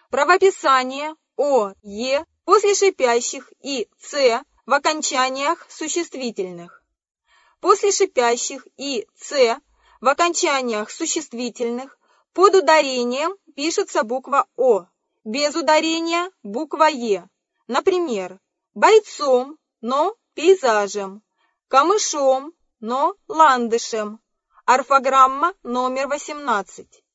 Правописание о, е после шипящих и ц в окончаниях существительных. После шипящих и ц в окончаниях существительных под ударением пишется буква О, без ударения буква Е. Например, бойцом, но пейзажем, камышом, но ландышем. Орфограмма номер 18.